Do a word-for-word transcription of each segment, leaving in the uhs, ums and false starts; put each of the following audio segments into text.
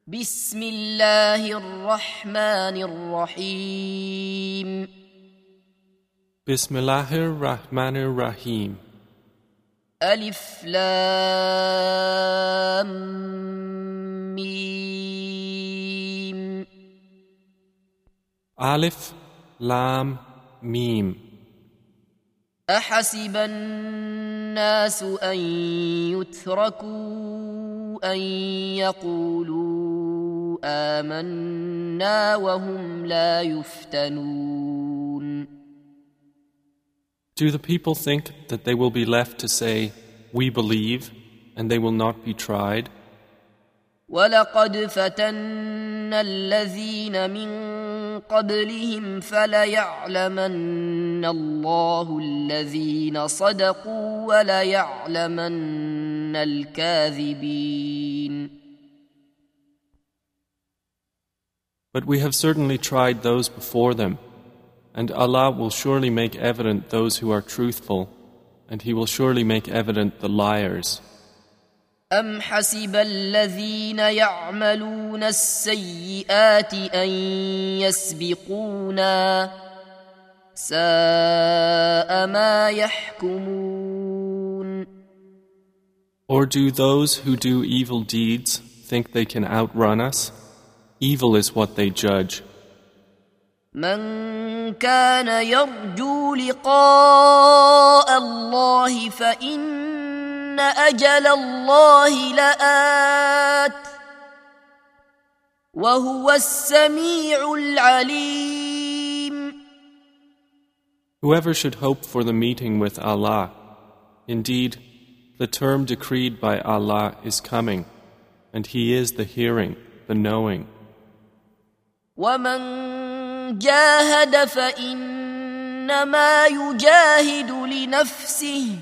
بسم الله الرحمن الرحيم Bismillahir Rahmanir Rahim. ألف لام ميم Alif Lam Mim. أحسب الناس أن يتركوا أن يقولوا آمنا وهم لا يفتنون. Do the people think that they will be left to say, "We believe," and they will not be tried? ولقد فتنا الذين من قبلهم فليعلمن الله الذين صدقوا وليعلمن الكاذبين. But we have certainly tried those before them, and Allah will surely make evident those who are truthful, and He will surely make evident the liars. أم حسب الذين يعملون السيئات أن يسبقونا ساء ما يحكمون. Or do those who do evil deeds think they can outrun us? Evil is what they judge. من كان يرجو لقاء الله فإن أجل الله لآت وهو السميع العليم. Whoever should hope for the meeting with Allah, indeed, the term decreed by Allah is coming, and He is the hearing, the knowing. ومن جاهد فإنما يجاهد لنفسه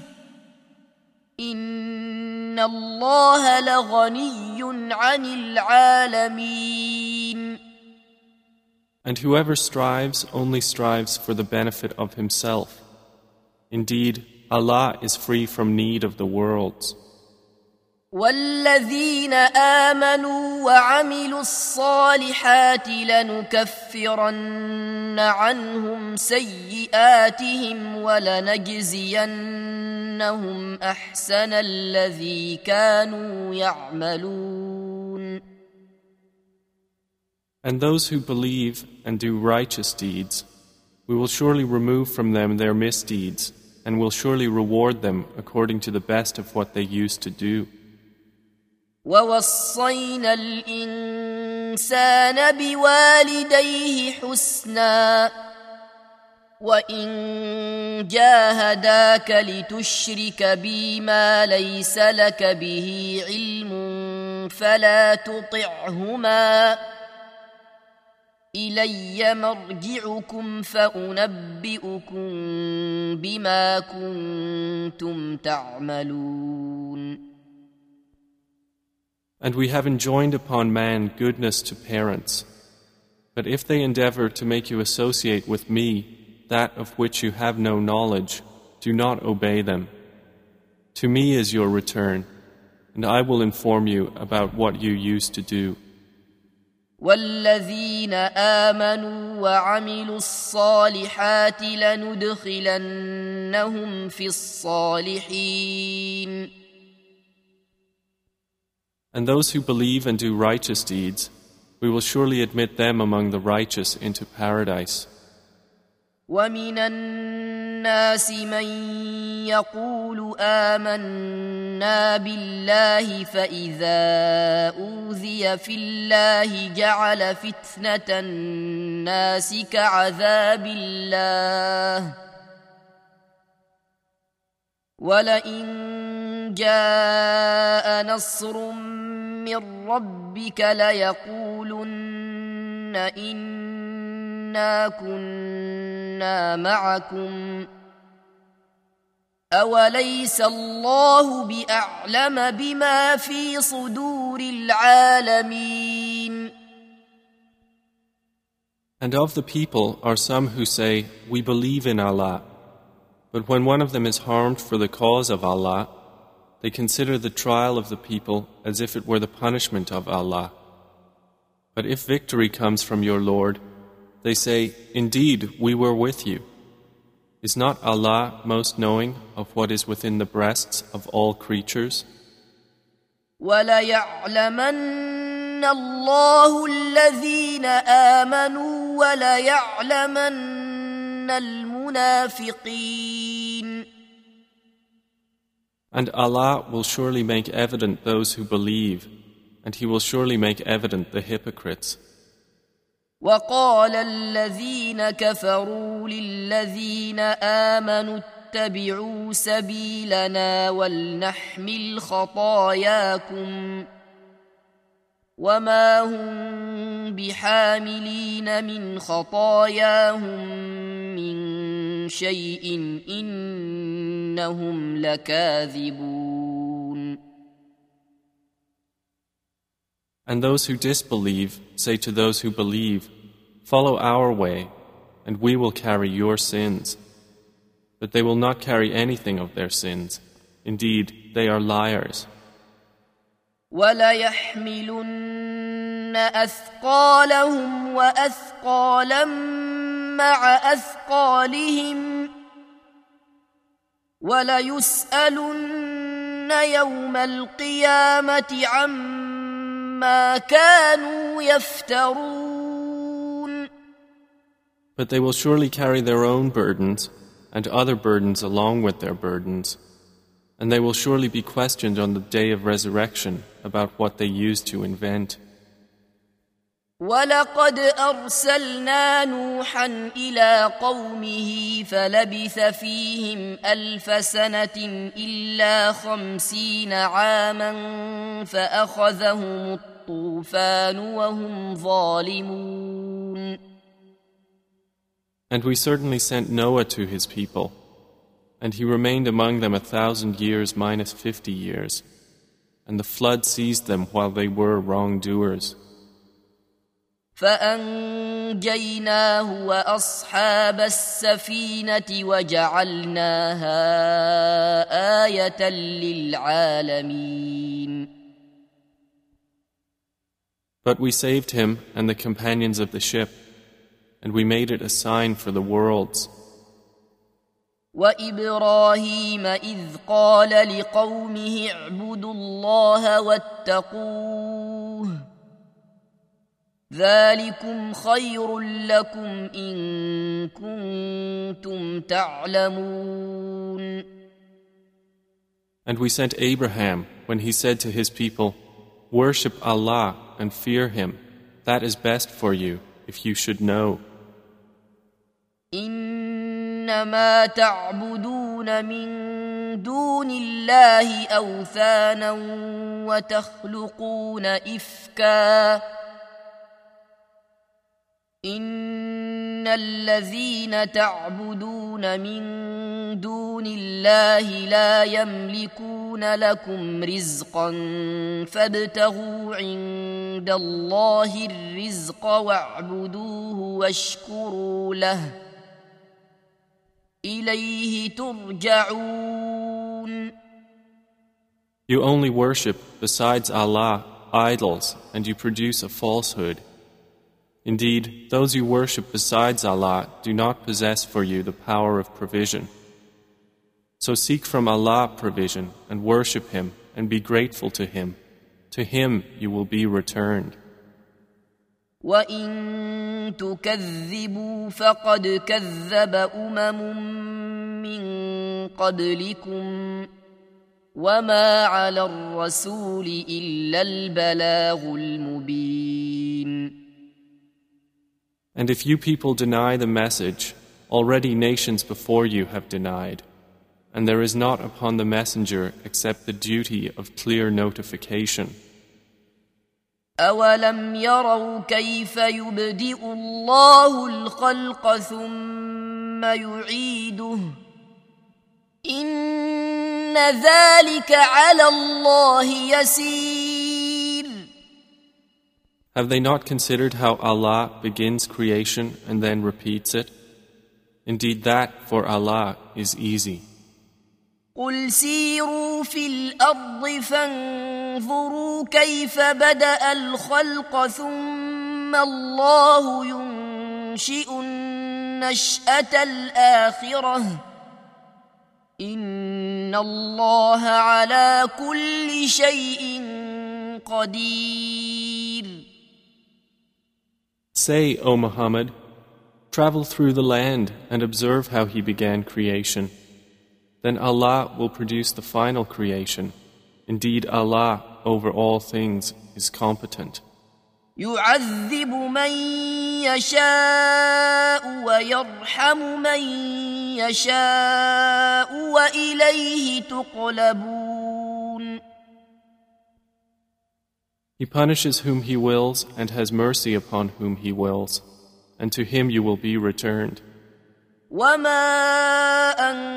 إن الله لغني عن العالمين. And whoever strives only strives for the benefit of himself. Indeed, Allah is free from need of the worlds. والذين آمنوا وعملوا الصالحات لنكفرن عنهم سيئاتهم ولنجزينهم أحسن الذي كانوا يعملون. And those who believe and do righteous deeds, we will surely remove from them their misdeeds, and will surely reward them according to the best of what they used to do. ووصينا الإنسان بوالديه حسنا وإن جاهداك لتشرك بي ما ليس لك به علم فلا تطعهما إلي مرجعكم فأنبئكم بما كنتم تعملون. And we have enjoined upon man goodness to parents. But if they endeavor to make you associate with me that of which you have no knowledge, do not obey them. To me is your return, and I will inform you about what you used to do. والذين آمنوا وعملوا الصالحات لندخلنهم في الصالحين. And those who believe and do righteous deeds, we will surely admit them among the righteous into paradise. ومن الناس من يقول آمنا بالله فإذا أوذي في الله جعل فتنة الناس كعذاب الله ولئن جاء نصر من ربك ليقولن إنا كنا معكم أوليس الله بأعلم بما في صدور العالمين. And of the people are some who say, "We believe in Allah," but when one of them is harmed for the cause of Allah, They consider the trial of the people as if it were the punishment of Allah. But if victory comes from your Lord, they say, Indeed, we were with you. Is not Allah most knowing of what is within the breasts of all creatures? وَلَيَعْلَمَنَّ اللَّهُ الَّذِينَ آمَنُوا وَلَيَعْلَمَنَّ الْمُنَافِقِينَ. And Allah will surely make evident those who believe, and He will surely make evident the hypocrites. وَقَالَ الَّذِينَ كَفَرُوا لِلَّذِينَ آمَنُوا اتَّبِعُوا سَبِيلَنَا وَلْنَحْمِلْ خَطَايَاكُمْ وَمَا هُمْ بِحَامِلِينَ مِنْ خَطَايَاهُمْ مِنْ شَيْءٍ إِنَّهُمْ لَكَاذِبُونَ. And those who disbelieve say to those who believe, Follow our way, and we will carry your sins. But they will not carry anything of their sins. Indeed, they are liars. وَلَيَحْمِلُنَّ أَثْقَالَهُمْ وَأَثْقَالًا مَعَ أَثْقَالِهِمْ وَلَيُسْأَلُنَّ يَوْمَ الْقِيَامَةِ عَمَّا كَانُوا يَفْتَرُونَ. But they will surely carry their own burdens and other burdens along with their burdens, and they will surely be questioned on the day of resurrection about what they used to invent. وَلَقَدْ أَرْسَلْنَا نُوحًا إِلَى قَوْمِهِ فَلَبِثَ فِيهِمْ أَلْفَ سَنَةٍ إِلَّا خَمْسِينَ عَامًا فَأَخَذَهُمُ الطُّوفَانُ وَهُمْ ظَالِمُونَ. And we certainly sent Noah to his people, and he remained among them a thousand years minus fifty years, and the flood seized them while they were wrongdoers. فَأَنْجَيْنَاهُ وَأَصْحَابَ السَّفِينَةِ وَجَعَلْنَاهَا آيَةً لِلْعَالَمِينَ. But we saved him and the companions of the ship, and we made it a sign for the worlds. وَإِبْرَاهِيمَ إِذْ قَالَ لِقَوْمِهِ اعْبُدُوا اللَّهَ وَاتَّقُوهُ ذَلِكُمْ خَيْرٌ لَكُمْ إِن كُنتُمْ تَعْلَمُونَ. And we sent Abraham when he said to his people, Worship Allah and fear Him. That is best for you, if you should know. إنما تعبدون من دون الله أوثانا وتخلقون إفكا إن الذين تعبدون من دون الله لا يملكون لكم رزقا فابتغوا عند الله الرزق واعبدوه واشكروا له إليه ترجعون. You only worship besides Allah idols, and you produce a falsehood. Indeed, those you worship besides Allah do not possess for you the power of provision. So seek from Allah provision and worship Him and be grateful to Him. To Him you will be returned. وَإِن تُكَذِّبُوا فَقَدْ كَذَّبَ أُمَمٌ مِّن قَبْلِكُمْ وَمَا عَلَى الرَّسُولِ إِلَّا الْبَلَاغُ الْمُبِينُ. And if you people deny the message, already nations before you have denied, and there is not upon the messenger except the duty of clear notification. أَوَلَمْ يَرَوْا كَيْفَ يُبْدِئُ اللَّهُ الْخَلْقَ ثُمَّ يُعِيدُهُ إِنَّ ذَلِكَ عَلَى اللَّهِ يَسِيرٌ. Have they not considered how Allah begins creation and then repeats it? Indeed, that for Allah is easy. قُلْ سِيرُوا فِي الْأَرْضِ فَانظُرُوا كَيْفَ بَدَأَ الْخَلْقَ ثُمَّ ثم الله ينشئ النشأة الآخرة إن الله على كل شيء قدير. Say, O Muhammad, travel through the land and observe how He began creation. Then Allah will produce the final creation. Indeed, Allah over all things is competent. يعذب من يشاء ويرحم من يشاء وإليه تقلبون. He punishes whom He wills and has mercy upon whom He wills, and to Him you will be returned. وما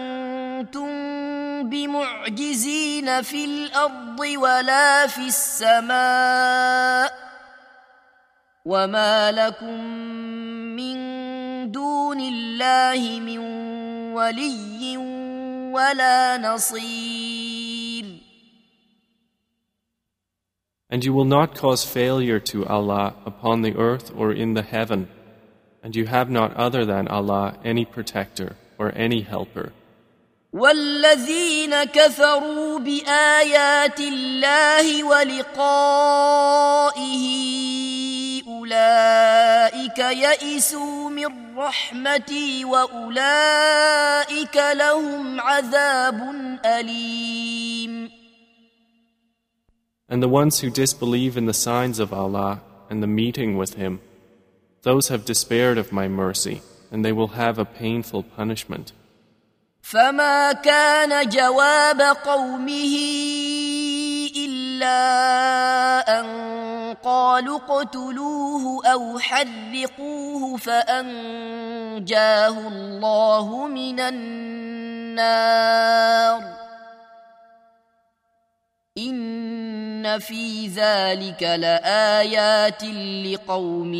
أنتم بمعجزين في الأرض ولا في السماء وما لكم من دون الله من ولي ولا نصير. And you will not cause failure to Allah upon the earth or in the heaven, and you have not other than Allah any protector or any helper. والذين كفروا بآيات الله ولقائه أولئك يئسوا من رحمتي وأولئك لهم عذاب أليم. And the ones who disbelieve in the signs of Allah and the meeting with Him, those have despaired of my mercy, and they will have a painful punishment. فما كان جواب قومه إلا أن قالوا اقتلوه أو حرقوه فأنجاه الله من النار إن في ذلك لآيات لقوم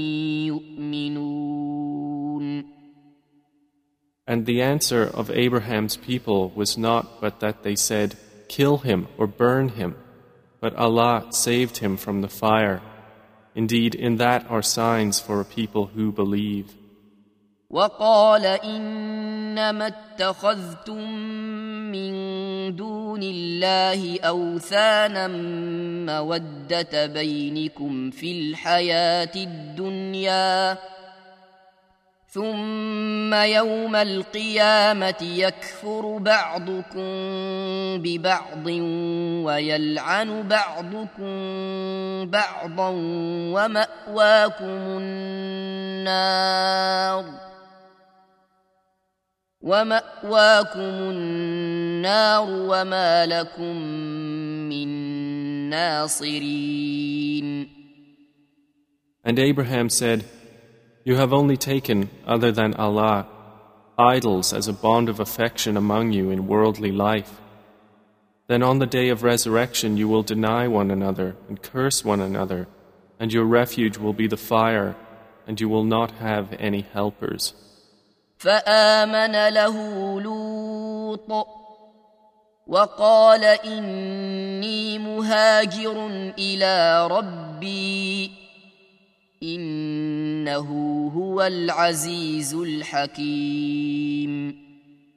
يؤمنون. And the answer of Abraham's people was not but that they said, "Kill him or burn him," but Allah saved him from the fire. Indeed, in that are signs for a people who believe. وقال إنما اتخذتم من دون الله أوثانا مودة بينكم في الحياة الدنيا ثم يوم القيامة يكفر بعضكم ببعض ويلعن بعضكم بعضا ومأواكم النار ومأواكم النار وما لكم من ناصرين. And Abraham said, "You have only taken, other than Allah, idols as a bond of affection among you in worldly life. Then on the day of resurrection you will deny one another and curse one another, and your refuge will be the fire, and you will not have any helpers." فآمن له لوط وقال إني مهاجر إلى ربي إنه هو العزيز الحكيم.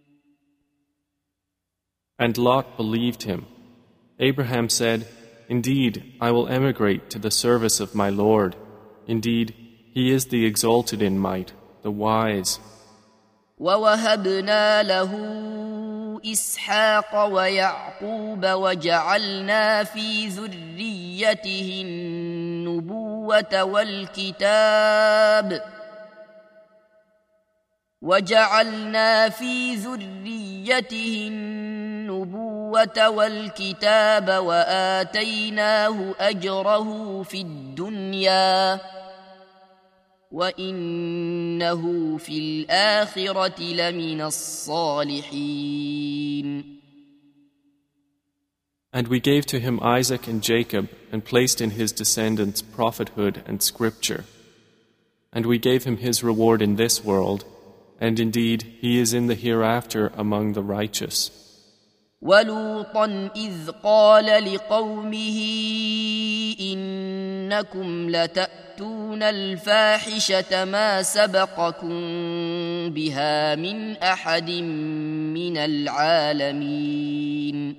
And Lot believed him. Abraham said, "Indeed, I will emigrate to the service of my Lord. Indeed, He is the exalted in might, the wise." ووهبنا له إسحاق ويعقوب وجعلنا في ذريته النبوة والكتاب وجعلنا في ذريته النبوة والكتاب وآتيناه أجره في الدنيا وإنه في الآخرة لمن الصالحين. And we gave to him Isaac and Jacob and placed in his descendants prophethood and scripture. And we gave him his reward in this world, and indeed he is in the hereafter among the righteous. ولوطا إذ قال لقومه إنكم لتأتون الفاحشة ما سبقكم بها من أحد من العالمين.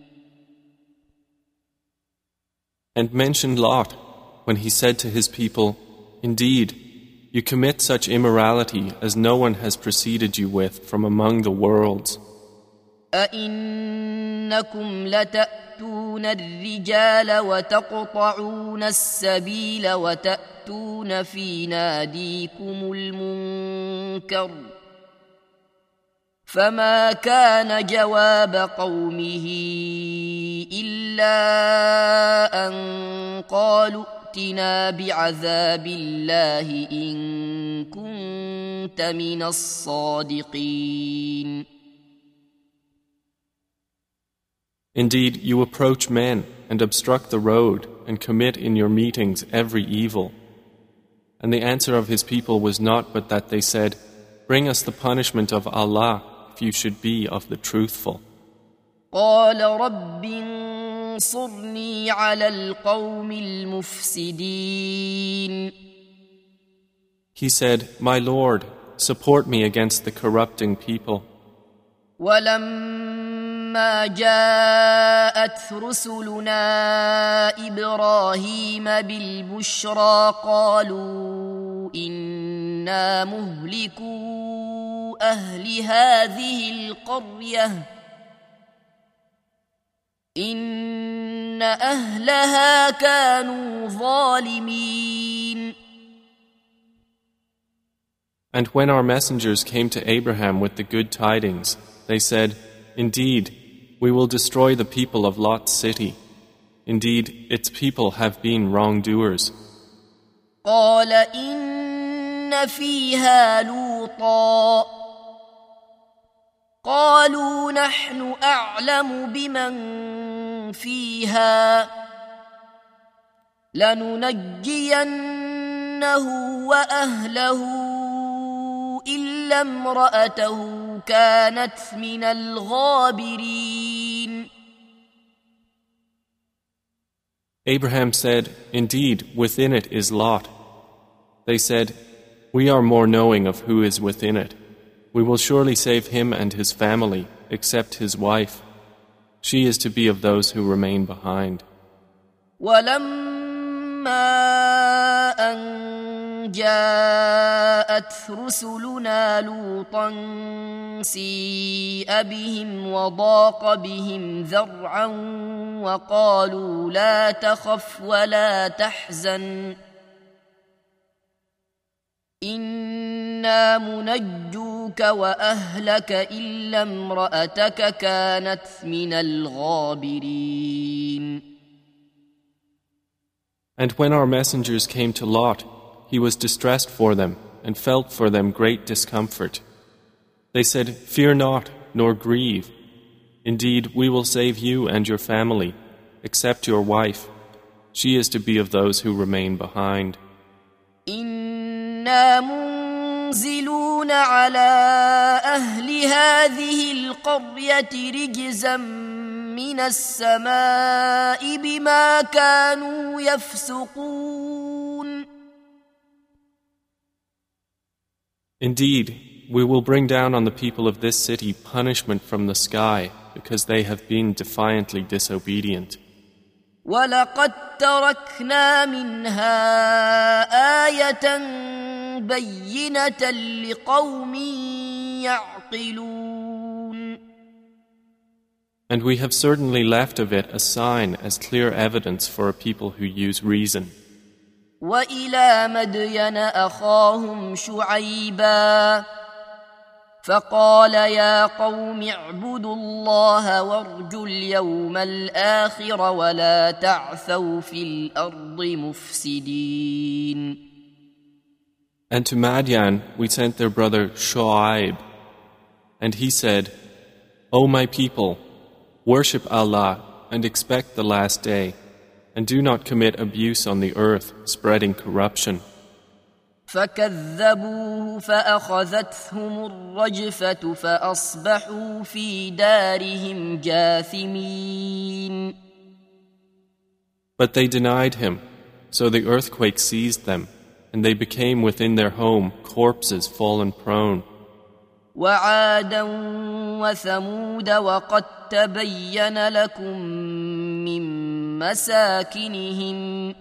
And mention Lot when he said to his people, Indeed, you commit such immorality as no one has preceded you with from among the worlds. أئنكم لتأتون الرجال وتقطعون السبيل وتأتون في ناديكم المنكر فما كان جواب قومه إلا أن قالوا ائتنا بعذاب الله إن كنت من الصادقين. Indeed, you approach men and obstruct the road and commit in your meetings every evil. And the answer of his people was not but that they said, Bring us the punishment of Allah if you should be of the truthful. قال رب انصرني على القوم المفسدين. He said, My Lord, support me against the corrupting people. ولما جاءت رسلنا إبراهيم بالبشرى قالوا إنا مهلكو أهل هذه القرية إن أهلها كانوا ظالمين. And when our messengers came to Abraham with the good tidings, they said, Indeed, we will destroy the people of Lot's city. Indeed, its people have been wrongdoers. قال إن فيها لوطا قالوا نحن أعلم بمن فيها لننجينه وأهله إلا امرأته كانت من الغابرين. Abraham said, Indeed, within it is Lot. They said, We are more knowing of who is within it. We will surely save him and his family, except his wife. She is to be of those who remain behind. ولما أن جاءت رسلنا لوطا سيء بهم وضاق بهم ذرعا وقالوا لا تخف ولا تحزن إنا منجوك وأهلك إلا امرأتك كانت من الغابرين. And when our messengers came to Lot, he was distressed for them and felt for them great discomfort. They said, Fear not, nor grieve. Indeed, we will save you and your family, except your wife. She is to be of those who remain behind. إنا منزلون على أهل هذه القرية رجزا من السماء بما كانوا يفسقون. Indeed, we will bring down on the people of this city punishment from the sky because they have been defiantly disobedient. وَلَقَدْ تَرَكْنَا مِنْهَا آيَةً بَيِّنَةً لِقَوْمٍ يَعْقِلُونَ. And we have certainly left of it a sign as clear evidence for a people who use reason. وَإِلَى مَدْيَنَ أَخَاهُمْ شُعَيْبًا فقال يا قوم اعبدوا الله وارجوا اليوم الآخر ولا تعثوا في الأرض مفسدين. And to Madian we sent their brother Shu'aib, and he said, O my people, worship Allah and expect the last day, and do not commit abuse on the earth, spreading corruption. فكذبوه فأخذتهم الرجفة فأصبحوا في دارهم جاثمين. But they denied him, so the earthquake seized them, and they became within their home corpses fallen prone. وعادا وثمود وقد تبين لكم من مساكنهم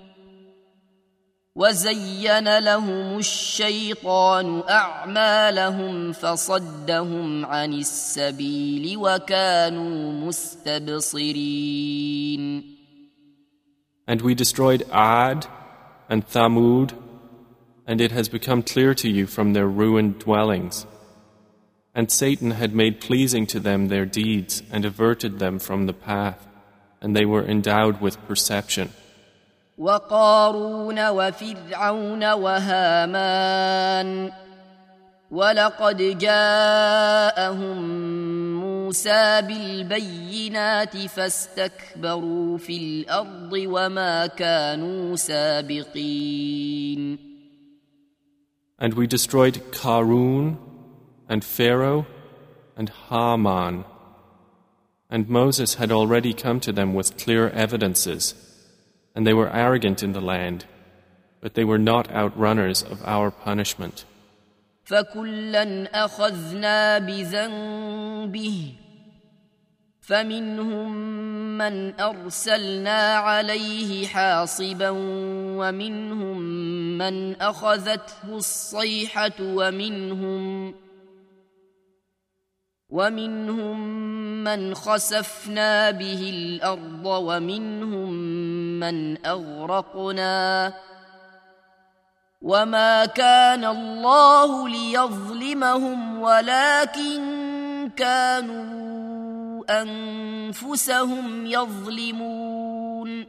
وزين لهم الشيطان أعمالهم فصدهم عن السبيل وكانوا مستبصرين. And we destroyed Ad and Thamud, and it has become clear to you from their ruined dwellings. And Satan had made pleasing to them their deeds and averted them from the path, and they were endowed with perception. وقارون وفرعون وهامان ولقد جاءهم موسى بالبينات فاستكبروا في الأرض وما كانوا سابقين. And we destroyed Qarun and Pharaoh and Haman. And Moses had already come to them with clear evidences, and they were arrogant in the land, but they were not outrunners of our punishment. فَكُلًّا أَخَذْنَا بِذَنبِهِ فَمِنْهُمْ مَنْ أَرْسَلْنَا عَلَيْهِ حَاصِبًا وَمِنْهُمْ مَنْ أَخَذَتْهُ الصَّيْحَةُ وَمِنْهُمْ وَمِنْهُمْ مَنْ خَسَفْنَا بِهِ الْأَرْضَ وَمِنْهُمْ مَنْ أَغْرَقْنَا وَمَا كَانَ اللَّهُ لِيَظْلِمَهُمْ وَلَكِنْ كَانُوا أَنفُسَهُمْ يَظْلِمُونَ.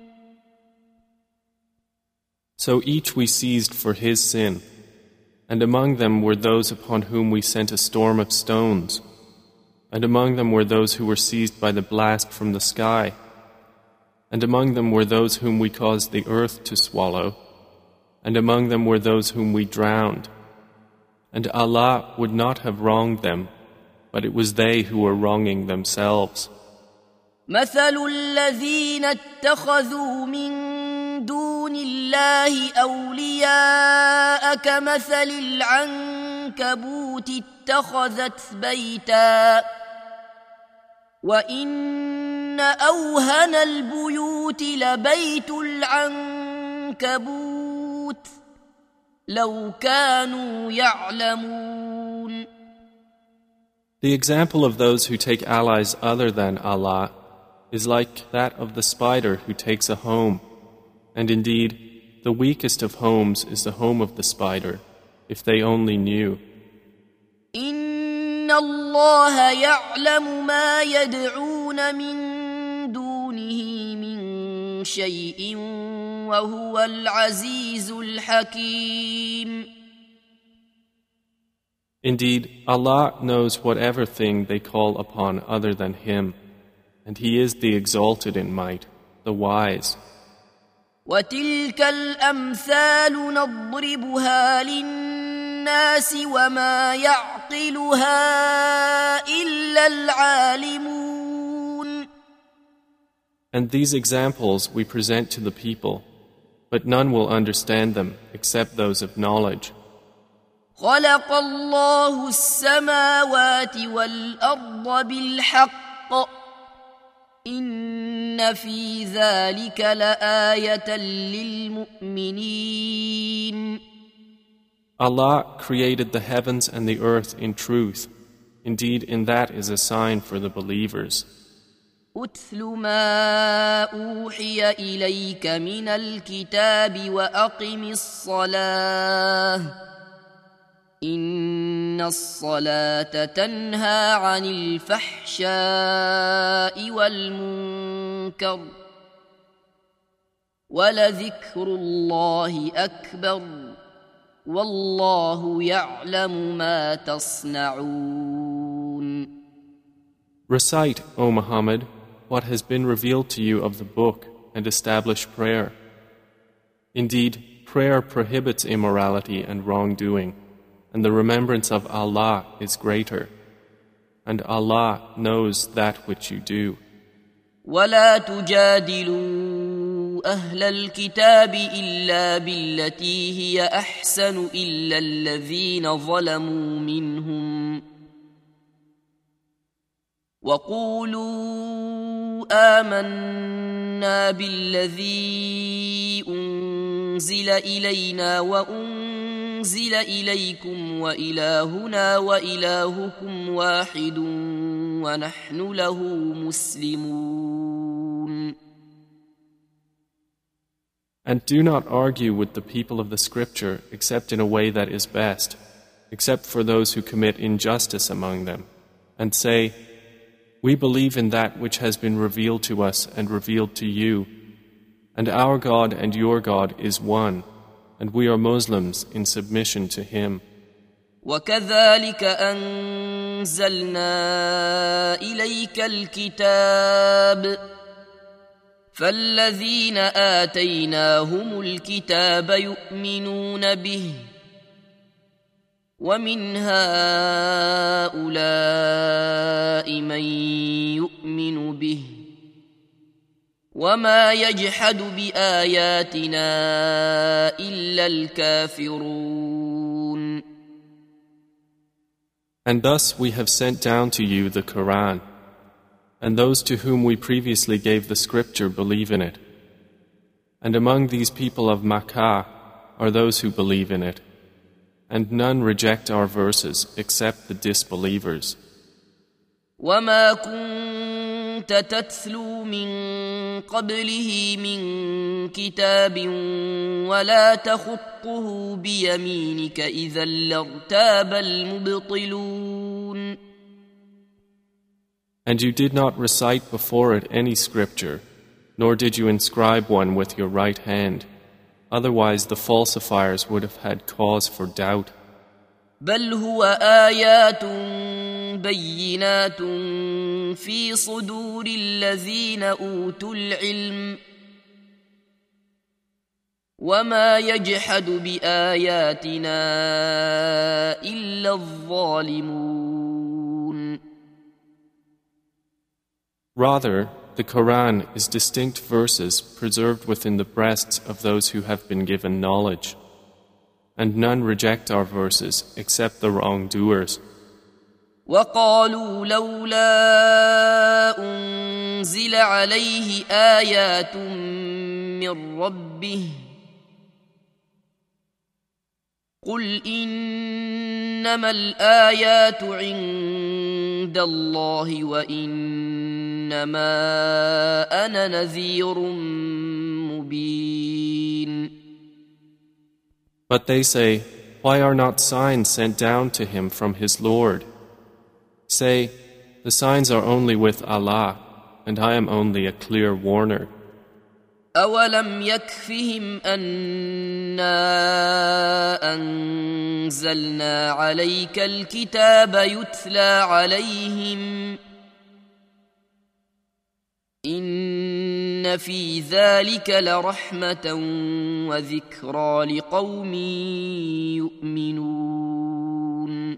So each we seized for his sin, and among them were those upon whom we sent a storm of stones, and among them were those who were seized by the blast from the sky, and among them were those whom we caused the earth to swallow, and among them were those whom we drowned. And Allah would not have wronged them, but it was they who were wronging themselves. مثل الذين اتخذوا من دون الله أولياء كمثل العنكبوت اتخذت بيتا وإن أوهن البيوت لبيت العنكبوت لو كانوا يعلمون. The example of those who take allies other than Allah is like that of the spider who takes a home, and indeed, the weakest of homes is the home of the spider, if they only knew. إن الله يعلم ما يدعون من دونه من شيء وهو العزيز الحكيم. Indeed, Allah knows whatever thing they call upon other than Him, and He is the exalted in might, the wise. وتلك الأمثال نضربها للناس وما يعقلها إلا العالمون. And these examples we present to the people, but none will understand them except those of knowledge. خلق الله السماوات والأرض بالحق إن في ذلك لآية للمؤمنين. Allah created the heavens and the earth in truth. Indeed, in that is a sign for the believers. أتل ما أوحي إليك من الكتاب وأقم الصلاة إن الصلاة تنهى عن الفحشاء والمنكر ولذكر الله أكبر والله يعلم ما تصنعون. Recite, O Muhammad, what has been revealed to you of the book and establish prayer. Indeed, prayer prohibits immorality and wrongdoing, and the remembrance of Allah is greater, and Allah knows that which you do. ولا تجادلوا أهل الكتاب إلا بالتي هي أحسن إلا الذين ظلموا منهم وقولوا آمنا بالذي أنزل إلينا وأنزل إليكم وإلهنا وإلهكم واحد ونحن له مسلمون. And do not argue with the people of the scripture except in a way that is best, except for those who commit injustice among them, and say, we believe in that which has been revealed to us and revealed to you, and our God and your God is one, and we are Muslims in submission to Him. وكذلك أنزلنا إليك الكتاب فالذين آتيناهم الكتاب يؤمنون به ومن هؤلاء من يؤمن به وما يجحد بآياتنا إلا الكافرون. And thus we have sent down to you the Quran, and those to whom we previously gave the scripture believe in it. And among these people of Makkah are those who believe in it, and none reject our verses except the disbelievers. وما كنت تتلو من قبله من كتاب ولا تخطه بيمينك إذا لارتاب المبطلون. And you did not recite before it any scripture, nor did you inscribe one with your right hand. Otherwise the falsifiers would have had cause for doubt. بل هو آيات بينات في صدور الذين أوتوا العلم وما يجحد بآياتنا إلا الظالمون. Rather, the Quran is distinct verses preserved within the breasts of those who have been given knowledge, and none reject our verses except the wrongdoers. وقالوا لولا أنزل عليه آيات من ربه قل إنما الآيات عند الله وإنما أنا نذير مبين. But they say, why are not signs sent down to him from his Lord? Say, the signs are only with Allah, and I am only a clear warner. أولم يكفهم أنا أنزلنا عليك الكتاب يتلى عليهم إن في ذلك لرحمة وذكرى لقوم يؤمنون.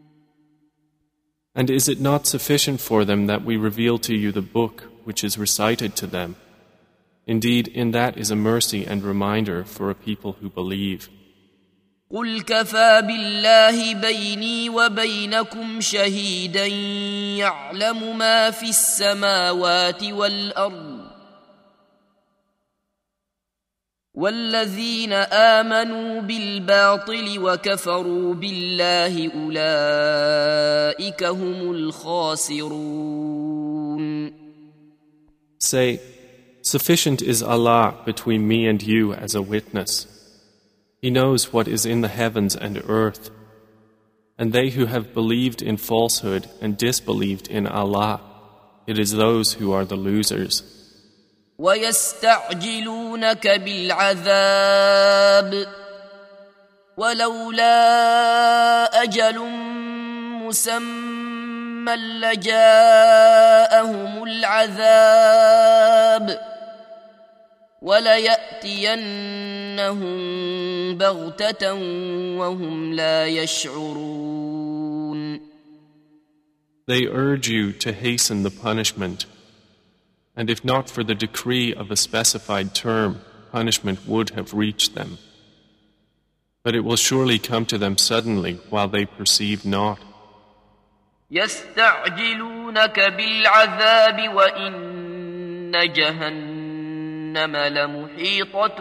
And is it not sufficient for them that we reveal to you the book which is recited to them? Indeed, in that is a mercy and reminder for a people who believe. قل كفى بالله بيني وبينكم شهيدا يعلم ما في السماوات والأرض والذين آمنوا بالباطل وكفروا بالله أولئك هم الخاسرون. Say, sufficient is Allah between me and you as a witness. He knows what is in the heavens and earth. And they who have believed in falsehood and disbelieved in Allah, it is those who are the losers. وَيَسْتَعْجِلُونَكَ بِالْعَذَابِ وَلَوْلَا أَجَلٌ مُّسَمًّى لَّجَاءَهُمُ الْعَذَابُ وليأتينهم بغتة وهم لا يشعرون. They urge you to hasten the punishment, and if not for the decree of a specified term, punishment would have reached them. But it will surely come to them suddenly while they perceive not. يستعجلونك بالعذاب وإن جهنم لمحيطة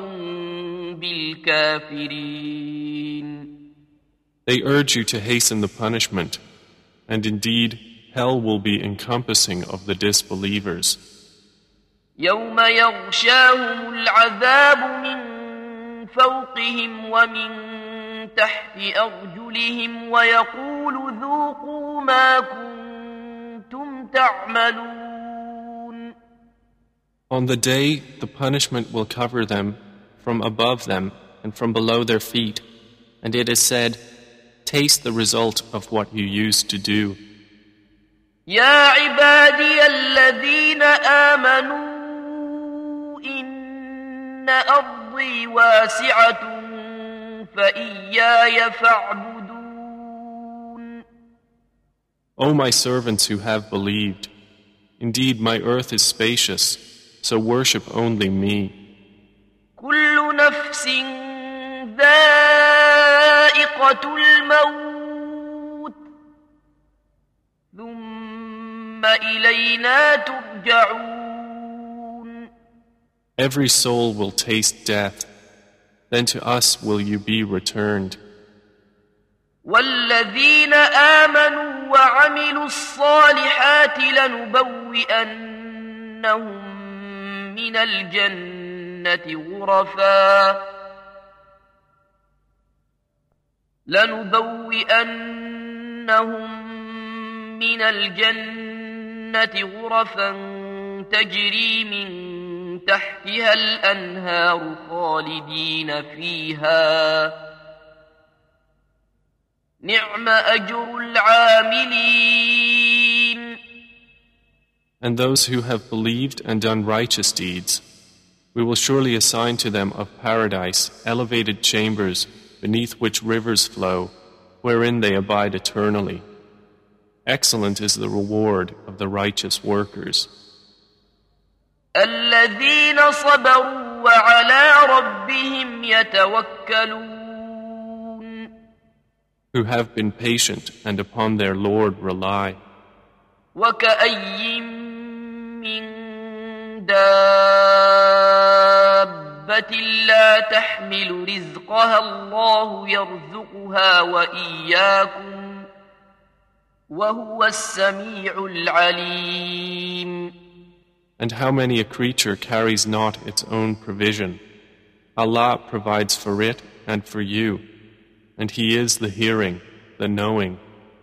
بالكافرين. They urge you to hasten the punishment, and indeed hell will be encompassing of the disbelievers. يوم يغشاهم العذاب من فوقهم ومن تحت أرجلهم ويقول ذوقوا ما كنتم تعملون. On the day the punishment will cover them from above them and from below their feet, and it is said, taste the result of what you used to do. يا عبادي الذين آمنوا إن أرضي واسعة فإياي فاعبدون. O my servants who have believed, indeed my earth is spacious, so worship only me. كل نفس ذائقة الموت ثم إلينا ترجعون. Every soul will taste death, then to us will you be returned. والذين آمنوا وعملوا الصالحات لنبوئنهم من الجنة غرفا لنبوئنهم من الجنة غرفا تجري من تحتها الأنهار خالدين فيها نعم أجر العاملين. And those who have believed and done righteous deeds, we will surely assign to them of paradise elevated chambers beneath which rivers flow, wherein they abide eternally. Excellent is the reward of the righteous workers. الذين صبروا وعلى ربهم يتوكلون. Who have been patient and upon their Lord rely. وكأي من دابة لا تحمل رزقها الله يرزقها وإياكم وهو السميع العليم. And how many a creature carries not its own provision? Allah provides for it and for you, and He is the hearing, the knowing.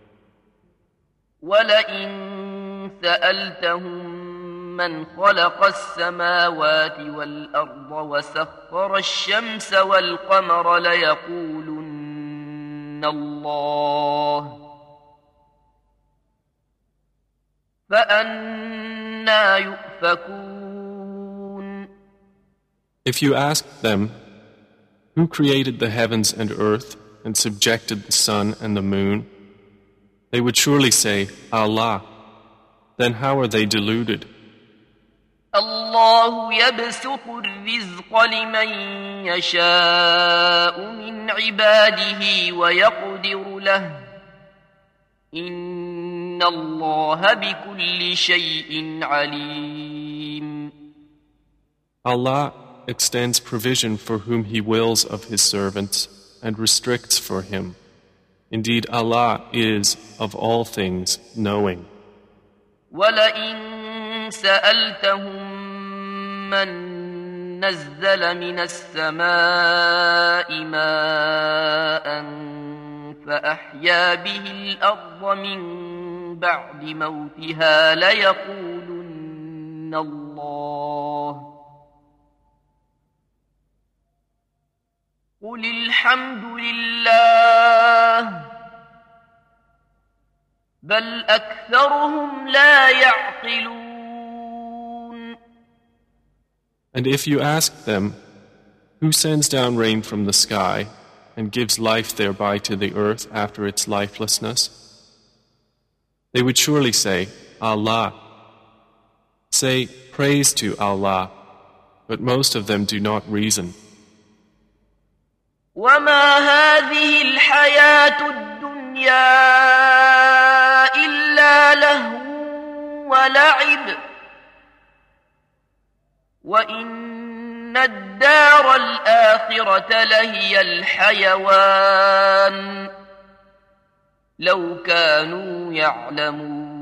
وَلَئِن سَأَلْتَهُم مَّنْ خَلَقَ السَّمَاوَاتِ وَالْأَرْضَ وَسَخَّرَ الشَّمْسَ وَالْقَمَرَ لَيَقُولُنَّ اللَّهُ فَأَنَّى يُؤْفَكُونَ. If you asked them, who created the heavens and earth and subjected the sun and the moon, they would surely say, Allah. Then how are they deluded? الله يبسط الرزق لمن يشاء من عباده ويقدر له إن الله بكل شيء عليم. Allah extends provision for whom He wills of His servants and restricts for him. Indeed, Allah is of all things knowing. وَلَئِن سَأَلْتَهُم مَّن نَّزَّلَ مِنَ السَّمَاءِ مَاءً فَأَحْيَا بِهِ الْأَرْضَ مِن بَعْدِ مَوْتِهَا لَيَقُولُنَّ اللَّهُ قُلِ الْحَمْدُ لِلَّهِ بل أكثرهم لا يعقلون. And if you ask them, who sends down rain from the sky and gives life thereby to the earth after its lifelessness? They would surely say, Allah. Say, praise to Allah, but most of them do not reason. وما هذه الحياة الدنيا إلا لهو ولعب وإن الدار الآخرة لهي الحيوان لو كانوا يعلمون.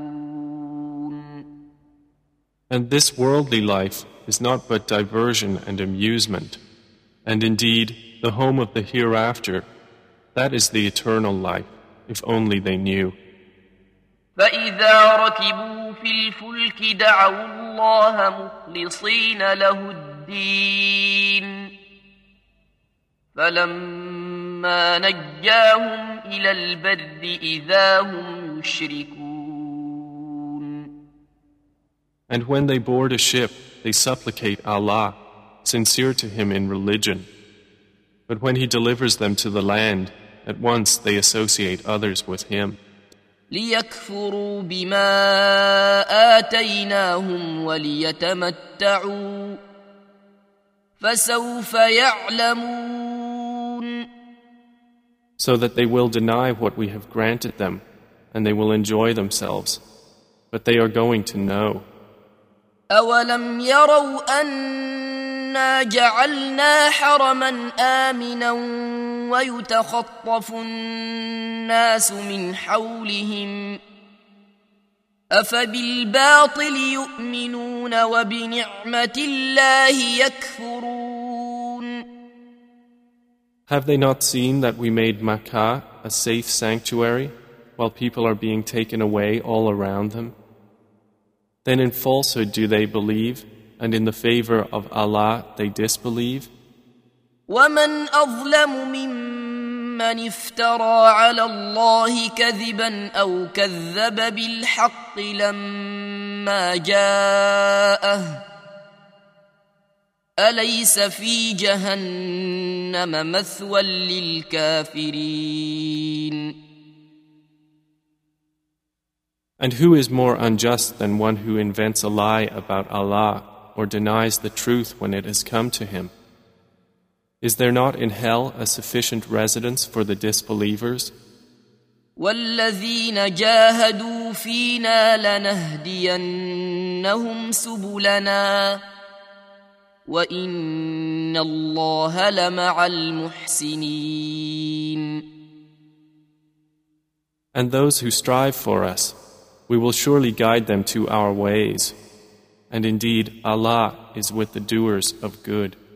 And this worldly life is not but diversion and amusement, and indeed the home of the hereafter, that is the eternal life, if only they knew. فإذا ركبوا في الفلك دعوا الله مخلصين له الدين فلما نجاهم إلى البر إذا هم يشركون. And when they board a ship, they supplicate Allah, sincere to Him in religion. But when He delivers them to the land, at once they associate others with Him. ليكفروا بما آتيناهم وليتمتعوا فسوف يعلمون. So that they will deny what we have granted them, and they will enjoy themselves. But they are going to know. أولم يروا أنا جعلنا حرما آمنا ويتخطف الناس من حولهم أفبالباطل يؤمنون وبنعمة الله يكفرون. Have they not seen that we made Makkah a safe sanctuary while people are being taken away all around them? Then in falsehood do they believe, and in the favor of Allah they disbelieve? وَمَنْ أَظْلَمُ مِمَّنِ افْتَرَى عَلَى اللَّهِ كَذِبًا أَوْ كَذَّبَ بِالْحَقِّ لَمَّا جَاءَهُ أَلَيْسَ فِي جَهَنَّمَ مَثْوًى لِلْكَافِرِينَ. And who is more unjust than one who invents a lie about Allah or denies the truth when it has come to him? Is there not in hell a sufficient residence for the disbelievers? وَالَّذِينَ جَاهَدُوا فِينَا لَنَهْدِيَنَّهُمْ سُبُلَنَا وَإِنَّ اللَّهَ لَمَعَ الْمُحْسِنِينَ. And those who strive for us, we will surely guide them to our ways. And indeed, Allah is with the doers of good.